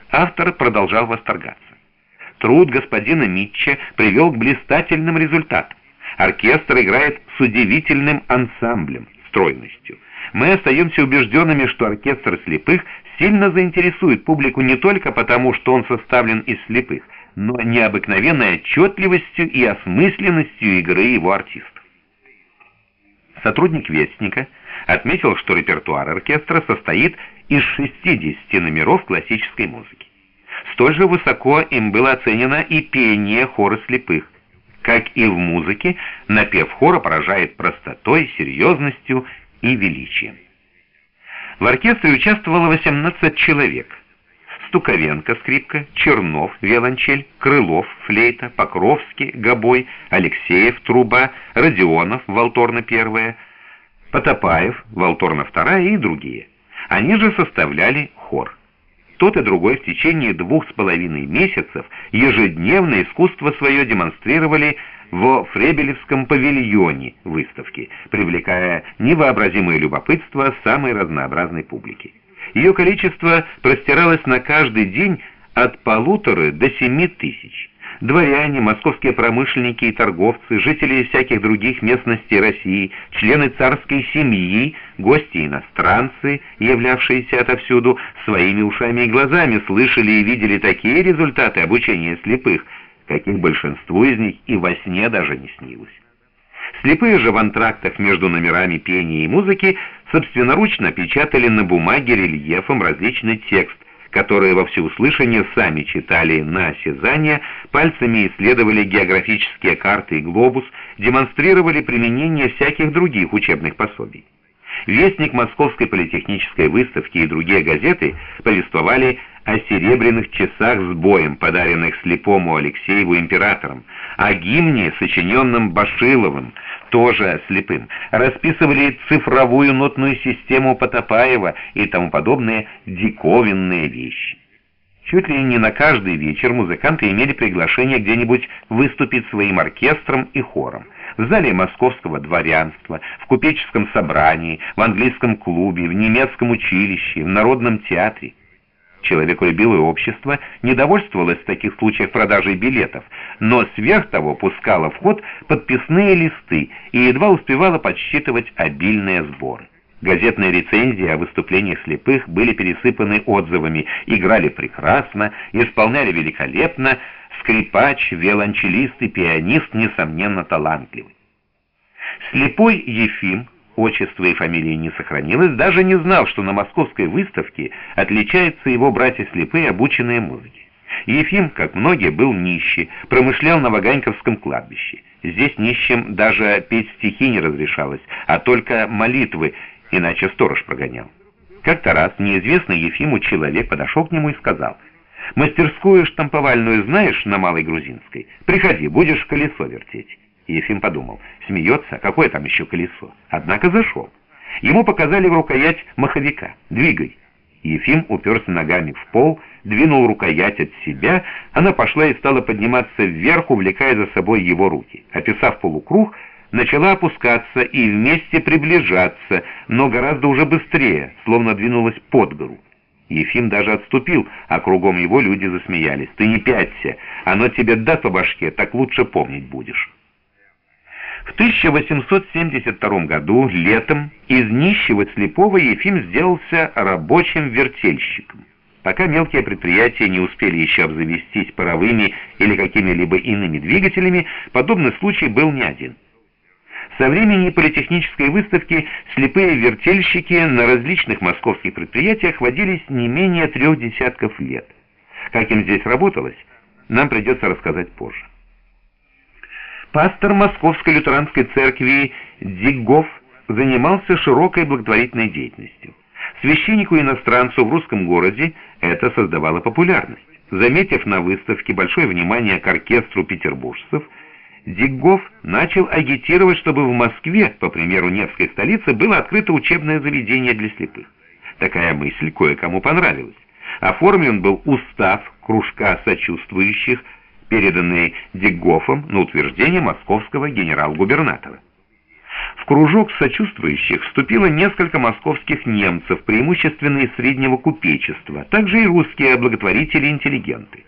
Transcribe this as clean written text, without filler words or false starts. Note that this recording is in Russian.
Автор продолжал восторгаться. Труд господина Митча привел к блистательным результатам. Оркестр играет с удивительным ансамблем, стройностью. Мы остаемся убежденными, что оркестр слепых сильно заинтересует публику не только потому, что он составлен из слепых, но необыкновенной отчетливостью и осмысленностью игры его артистов. Сотрудник «Вестника» отметил, что репертуар оркестра состоит из 60 номеров классической музыки. Столь же высоко им было оценено и пение хора слепых. Как и в музыке, напев хора поражает простотой, серьезностью и величием. В оркестре участвовало 18 человек. Стуковенко, скрипка, Чернов, виолончель, Крылов, флейта, Покровский, гобой, Алексеев, труба, Родионов, валторна первая, Потопаев, валторна вторая и другие. Они же составляли хор. Тот и другой в течение 2,5 месяцев ежедневно искусство свое демонстрировали во Фребелевском павильоне выставки, привлекая невообразимое любопытство самой разнообразной публики. Ее количество простиралось на каждый день от 1,5 до 7 тысяч. Дворяне, московские промышленники и торговцы, жители всяких других местностей России, члены царской семьи, гости-иностранцы, являвшиеся отовсюду, своими ушами и глазами слышали и видели такие результаты обучения слепых, каких большинству из них и во сне даже не снилось. Слепые же в антрактах между номерами пения и музыки собственноручно печатали на бумаге рельефом различный текст, которые во всеуслышание сами читали на осязание, пальцами исследовали географические карты и глобус, демонстрировали применение всяких других учебных пособий. Вестник Московской политехнической выставки и другие газеты повествовали о серебряных часах с боем, подаренных слепому Алексееву императором, о гимне, сочиненном Башиловым, тоже слепым, расписывали цифровую нотную систему Потопаева и тому подобные диковинные вещи. Чуть ли не на каждый вечер музыканты имели приглашение где-нибудь выступить своим оркестром и хором. В зале московского дворянства, в купеческом собрании, в английском клубе, в немецком училище, в народном театре. Человеколюбивое общество не довольствовалось в таких случаях продажей билетов, но сверх того пускало в ход подписные листы и едва успевало подсчитывать обильные сборы. Газетные рецензии о выступлениях слепых были пересыпаны отзывами: играли прекрасно, исполняли великолепно, скрипач, виолончелист и пианист, несомненно, талантливый. Слепой Ефим, отчество и фамилии не сохранилось, даже не знал, что на московской выставке отличаются его братья-слепые, обученные музыке. Ефим, как многие, был нищий, промышлял на Ваганьковском кладбище. Здесь нищим даже петь стихи не разрешалось, а только молитвы, иначе сторож прогонял. Как-то раз неизвестный Ефиму человек подошел к нему и сказал: «Мастерскую штамповальную знаешь на Малой Грузинской? Приходи, будешь колесо вертеть». Ефим подумал: смеется, какое там еще колесо? Однако зашел. Ему показали в рукоять маховика: «Двигай». Ефим уперся ногами в пол, двинул рукоять от себя, она пошла и стала подниматься вверх, увлекая за собой его руки. Описав полукруг, начала опускаться и вместе приближаться, но гораздо уже быстрее, словно двинулась под гору. Ефим даже отступил, а кругом его люди засмеялись. «Ты не пяться, оно тебе даст по башке, так лучше помнить будешь». В 1872 году, летом, из нищего слепого Ефим сделался рабочим вертельщиком. Пока мелкие предприятия не успели еще обзавестись паровыми или какими-либо иными двигателями, подобный случай был не один. Со времени политехнической выставки слепые вертельщики на различных московских предприятиях водились не менее 3 десятков лет. Как им здесь работалось, нам придется рассказать позже. Пастор Московской лютеранской церкви Дзиггоф занимался широкой благотворительной деятельностью. Священнику-иностранцу в русском городе это создавало популярность. Заметив на выставке большое внимание к оркестру петербуржцев, Дзиггоф начал агитировать, чтобы в Москве, по примеру Невской столицы, было открыто учебное заведение для слепых. Такая мысль кое-кому понравилась. Оформлен был устав кружка сочувствующих, переданный Дзиггофом на утверждение московского генерал-губернатора. В кружок сочувствующих вступило несколько московских немцев, преимущественно из среднего купечества, также и русские благотворители-интеллигенты.